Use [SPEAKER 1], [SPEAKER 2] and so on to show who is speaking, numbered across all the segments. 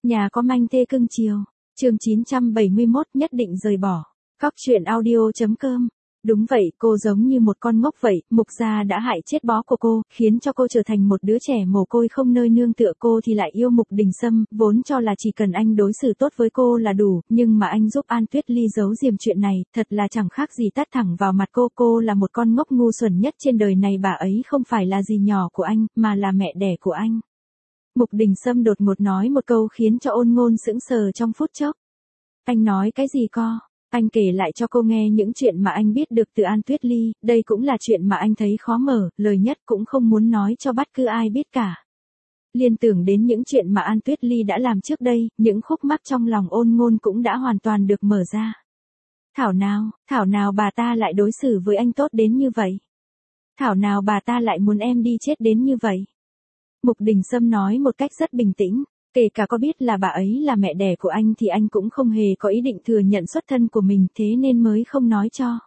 [SPEAKER 1] Nhà có manh thê cưng chiều. Chương 971 nhất định rời bỏ. Cóc truyện audio.com. Đúng vậy, cô giống như một con ngốc vậy, Mục gia đã hại chết bó của cô, khiến cho cô trở thành một đứa trẻ mồ côi không nơi nương tựa, cô thì lại yêu Mục Đình Sâm, vốn cho là chỉ cần anh đối xử tốt với cô là đủ, nhưng mà anh giúp An Tuyết Ly giấu giếm chuyện này, thật là chẳng khác gì tát thẳng vào mặt cô là một con ngốc ngu xuẩn nhất trên đời này, bà ấy không phải là dì nhỏ của anh, mà là mẹ đẻ của anh. Mục Đình Sâm đột ngột nói một câu khiến cho Ôn Ngôn sững sờ trong phút chốc. Anh nói cái gì co? Anh kể lại cho cô nghe những chuyện mà anh biết được từ An Tuyết Ly, đây cũng là chuyện mà anh thấy khó mở, lời nhất cũng không muốn nói cho bất cứ ai biết cả. Liên tưởng đến những chuyện mà An Tuyết Ly đã làm trước đây, những khúc mắc trong lòng Ôn Ngôn cũng đã hoàn toàn được mở ra. Thảo nào bà ta lại đối xử với anh tốt đến như vậy? Thảo nào bà ta lại muốn em đi chết đến như vậy? Mục Đình Sâm nói một cách rất bình tĩnh, kể cả có biết là bà ấy là mẹ đẻ của anh thì anh cũng không hề có ý định thừa nhận xuất thân của mình, thế nên mới không nói cho.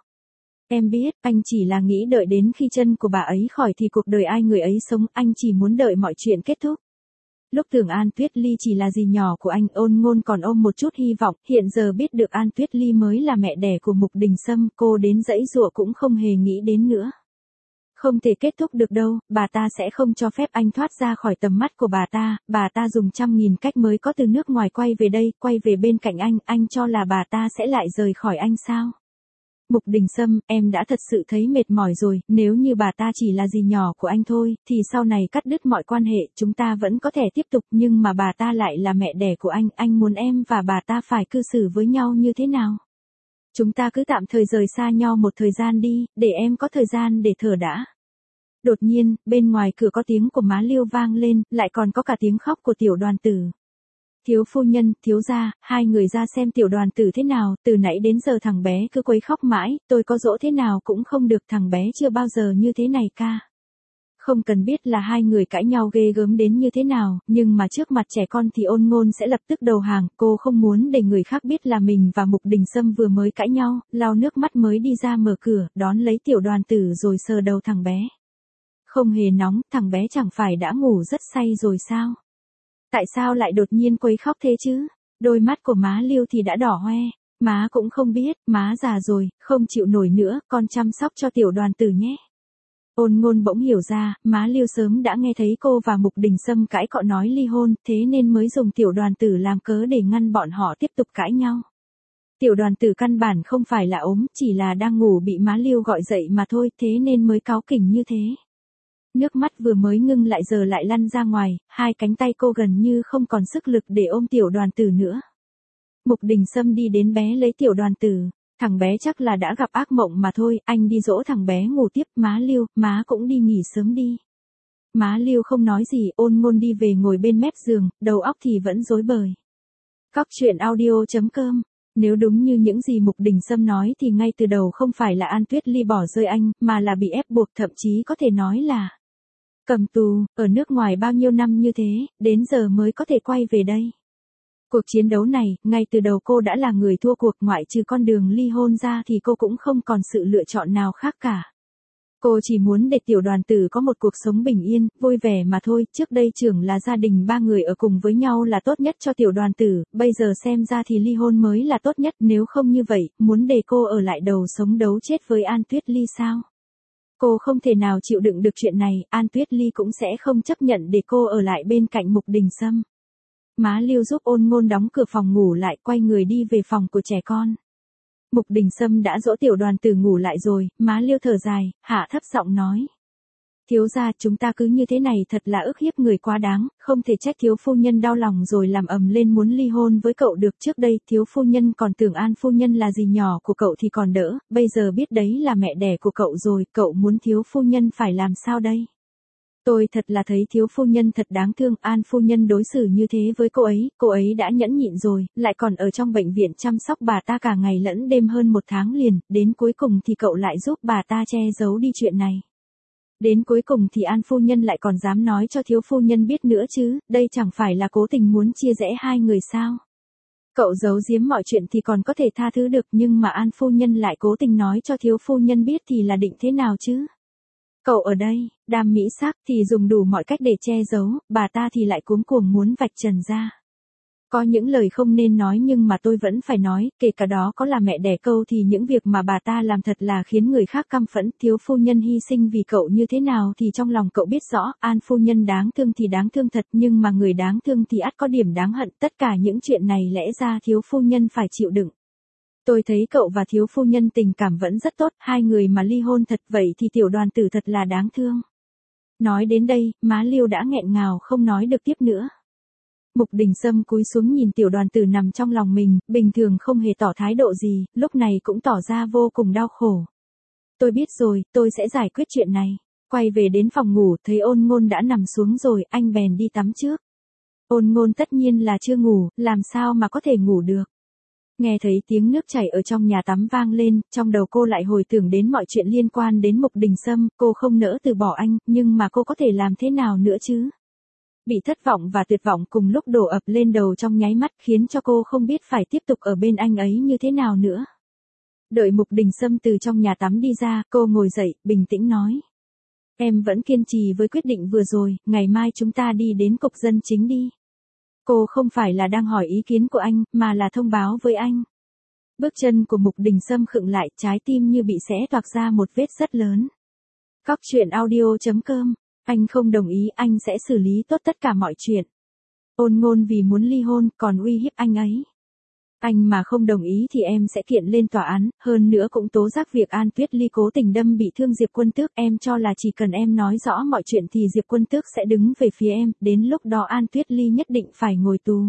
[SPEAKER 1] Em biết, anh chỉ là nghĩ đợi đến khi chân của bà ấy khỏi thì cuộc đời ai người ấy sống, anh chỉ muốn đợi mọi chuyện kết thúc. Lúc tưởng An Tuyết Ly chỉ là dì nhỏ của anh, Ôn Ngôn còn ôm một chút hy vọng, hiện giờ biết được An Tuyết Ly mới là mẹ đẻ của Mục Đình Sâm, cô đến giãy giụa cũng không hề nghĩ đến nữa. Không thể kết thúc được đâu, bà ta sẽ không cho phép anh thoát ra khỏi tầm mắt của bà ta dùng 100.000 cách mới có từ nước ngoài quay về đây, quay về bên cạnh anh cho là bà ta sẽ lại rời khỏi anh sao? Mục Đình Sâm, em đã thật sự thấy mệt mỏi rồi, nếu như bà ta chỉ là dì nhỏ của anh thôi, thì sau này cắt đứt mọi quan hệ, chúng ta vẫn có thể tiếp tục, nhưng mà bà ta lại là mẹ đẻ của anh muốn em và bà ta phải cư xử với nhau như thế nào? Chúng ta cứ tạm thời rời xa nhau một thời gian đi, để em có thời gian để thở đã. Đột nhiên, bên ngoài cửa có tiếng của má Liêu vang lên, lại còn có cả tiếng khóc của Tiểu Đoàn Tử. Thiếu phu nhân, thiếu gia, hai người ra xem Tiểu Đoàn Tử thế nào, từ nãy đến giờ thằng bé cứ quấy khóc mãi, tôi có dỗ thế nào cũng không được, thằng bé chưa bao giờ như thế này ca. Không cần biết là hai người cãi nhau ghê gớm đến như thế nào, nhưng mà trước mặt trẻ con thì Ôn Ngôn sẽ lập tức đầu hàng, cô không muốn để người khác biết là mình và Mục Đình Sâm vừa mới cãi nhau, lau nước mắt mới đi ra mở cửa, đón lấy Tiểu Đoàn Tử rồi sờ đầu thằng bé. Không hề nóng, thằng bé chẳng phải đã ngủ rất say rồi sao? Tại sao lại đột nhiên quấy khóc thế chứ? Đôi mắt của má Liêu thì đã đỏ hoe, má cũng không biết, má già rồi, không chịu nổi nữa, con chăm sóc cho Tiểu Đoàn Tử nhé. Ôn Ngôn bỗng hiểu ra, má Liêu sớm đã nghe thấy cô và Mục Đình Sâm cãi cọ nói ly hôn, thế nên mới dùng Tiểu Đoàn Tử làm cớ để ngăn bọn họ tiếp tục cãi nhau. Tiểu Đoàn Tử căn bản không phải là ốm, chỉ là đang ngủ bị má Liêu gọi dậy mà thôi, thế nên mới cáu kỉnh như thế. Nước mắt vừa mới ngưng lại giờ lại lăn ra ngoài, hai cánh tay cô gần như không còn sức lực để ôm Tiểu Đoàn Tử nữa. Mục Đình Sâm đi đến bé lấy Tiểu Đoàn Tử, thằng bé chắc là đã gặp ác mộng mà thôi, anh đi dỗ thằng bé ngủ tiếp, má Liêu, má cũng đi nghỉ sớm đi. Má Liêu không nói gì, Ôn Ngôn đi về ngồi bên mép giường, đầu óc thì vẫn rối bời. Cóc truyện audio.com. Nếu đúng như những gì Mục Đình Sâm nói thì ngay từ đầu không phải là An Tuyết Ly bỏ rơi anh, mà là bị ép buộc, thậm chí có thể nói là cầm tù, ở nước ngoài bao nhiêu năm như thế, đến giờ mới có thể quay về đây. Cuộc chiến đấu này, ngay từ đầu cô đã là người thua cuộc, ngoại trừ con đường ly hôn ra thì cô cũng không còn sự lựa chọn nào khác cả. Cô chỉ muốn để Tiểu Đoàn Tử có một cuộc sống bình yên, vui vẻ mà thôi, trước đây tưởng là gia đình ba người ở cùng với nhau là tốt nhất cho Tiểu Đoàn Tử, bây giờ xem ra thì ly hôn mới là tốt nhất, nếu không như vậy, muốn để cô ở lại đầu sống đấu chết với An Tuyết Ly sao? Cô không thể nào chịu đựng được chuyện này, An Tuyết Ly cũng sẽ không chấp nhận để cô ở lại bên cạnh Mục Đình Sâm. Má Liêu giúp Ôn Ngôn đóng cửa phòng ngủ lại, quay người đi về phòng của trẻ con. Mục Đình Sâm đã dỗ Tiểu Đoàn Tử ngủ lại rồi, má Liêu thở dài, hạ thấp giọng nói. Thiếu gia, chúng ta cứ như thế này thật là ức hiếp người quá đáng, không thể trách thiếu phu nhân đau lòng rồi làm ầm lên muốn ly hôn với cậu được, trước đây thiếu phu nhân còn tưởng An phu nhân là dì nhỏ của cậu thì còn đỡ, bây giờ biết đấy là mẹ đẻ của cậu rồi, cậu muốn thiếu phu nhân phải làm sao đây? Tôi thật là thấy thiếu phu nhân thật đáng thương, An phu nhân đối xử như thế với cô ấy đã nhẫn nhịn rồi, lại còn ở trong bệnh viện chăm sóc bà ta cả ngày lẫn đêm hơn 1 tháng liền, đến cuối cùng thì cậu lại giúp bà ta che giấu đi chuyện này. Đến cuối cùng thì An phu nhân lại còn dám nói cho thiếu phu nhân biết nữa chứ, đây chẳng phải là cố tình muốn chia rẽ hai người sao? Cậu giấu giếm mọi chuyện thì còn có thể tha thứ được, nhưng mà An phu nhân lại cố tình nói cho thiếu phu nhân biết thì là định thế nào chứ? Cậu ở đây, đam mỹ sắc thì dùng đủ mọi cách để che giấu, bà ta thì lại cuống cuồng muốn vạch trần ra. Có những lời không nên nói nhưng mà tôi vẫn phải nói, kể cả đó có là mẹ đẻ câu thì những việc mà bà ta làm thật là khiến người khác căm phẫn. Thiếu phu nhân hy sinh vì cậu như thế nào thì trong lòng cậu biết rõ, An phu nhân đáng thương thì đáng thương thật, nhưng mà người đáng thương thì ắt có điểm đáng hận. Tất cả những chuyện này lẽ ra thiếu phu nhân phải chịu đựng. Tôi thấy cậu và thiếu phu nhân tình cảm vẫn rất tốt, hai người mà ly hôn thật vậy thì tiểu đoàn tử thật là đáng thương. Nói đến đây, má Liêu đã nghẹn ngào không nói được tiếp nữa. Mục Đình Sâm cúi xuống nhìn tiểu đoàn tử nằm trong lòng mình, bình thường không hề tỏ thái độ gì, lúc này cũng tỏ ra vô cùng đau khổ. Tôi biết rồi, tôi sẽ giải quyết chuyện này. Quay về đến phòng ngủ, thấy Ôn Ngôn đã nằm xuống rồi, anh bèn đi tắm trước. Ôn Ngôn tất nhiên là chưa ngủ, làm sao mà có thể ngủ được. Nghe thấy tiếng nước chảy ở trong nhà tắm vang lên, trong đầu cô lại hồi tưởng đến mọi chuyện liên quan đến Mục Đình Sâm, cô không nỡ từ bỏ anh, nhưng mà cô có thể làm thế nào nữa chứ? Bị thất vọng và tuyệt vọng cùng lúc đổ ập lên đầu trong nháy mắt khiến cho cô không biết phải tiếp tục ở bên anh ấy như thế nào nữa. Đợi Mục Đình Sâm từ trong nhà tắm đi ra, cô ngồi dậy, bình tĩnh nói. Em vẫn kiên trì với quyết định vừa rồi, ngày mai chúng ta đi đến cục dân chính đi. Cô không phải là đang hỏi ý kiến của anh, mà là thông báo với anh. Bước chân của Mục Đình Sâm khựng lại, trái tim như bị xé toạc ra một vết rất lớn. Cóc truyện audio.com, anh không đồng ý, anh sẽ xử lý tốt tất cả mọi chuyện. Ôn Ngôn vì muốn ly hôn, còn uy hiếp anh ấy. Anh mà không đồng ý thì em sẽ kiện lên tòa án, hơn nữa cũng tố giác việc An Tuyết Ly cố tình đâm bị thương Diệp Quân Tước. Em cho là chỉ cần em nói rõ mọi chuyện thì Diệp Quân Tước sẽ đứng về phía em, đến lúc đó An Tuyết Ly nhất định phải ngồi tù.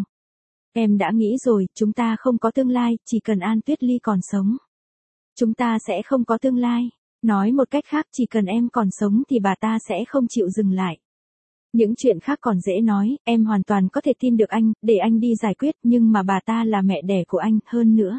[SPEAKER 1] Em đã nghĩ rồi, chúng ta không có tương lai, chỉ cần An Tuyết Ly còn sống. Chúng ta sẽ không có tương lai. Nói một cách khác, chỉ cần em còn sống thì bà ta sẽ không chịu dừng lại. Những chuyện khác còn dễ nói, em hoàn toàn có thể tin được anh, để anh đi giải quyết, nhưng mà bà ta là mẹ đẻ của anh, hơn nữa.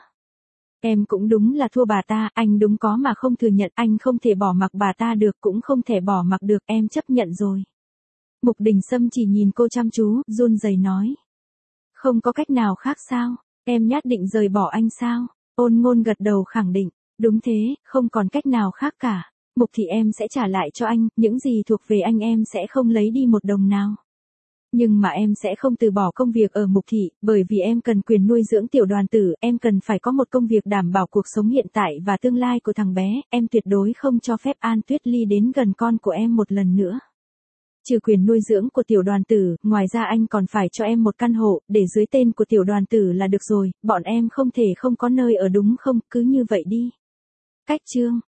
[SPEAKER 1] Em cũng đúng là thua bà ta, anh đúng có mà không thừa nhận, anh không thể bỏ mặc bà ta được, cũng không thể bỏ mặc được, em chấp nhận rồi. Mục Đình Sâm chỉ nhìn cô chăm chú, run rẩy nói. Không có cách nào khác sao, em nhất định rời bỏ anh sao? Ôn Ngôn gật đầu khẳng định, đúng thế, không còn cách nào khác cả. Mục thị em sẽ trả lại cho anh, những gì thuộc về anh em sẽ không lấy đi một đồng nào. Nhưng mà em sẽ không từ bỏ công việc ở Mục thị, bởi vì em cần quyền nuôi dưỡng tiểu đoàn tử, em cần phải có một công việc đảm bảo cuộc sống hiện tại và tương lai của thằng bé, em tuyệt đối không cho phép An Tuyết Ly đến gần con của em một lần nữa. Trừ quyền nuôi dưỡng của tiểu đoàn tử, ngoài ra anh còn phải cho em một căn hộ, để dưới tên của tiểu đoàn tử là được rồi, bọn em không thể không có nơi ở đúng không, cứ như vậy đi. Cách chương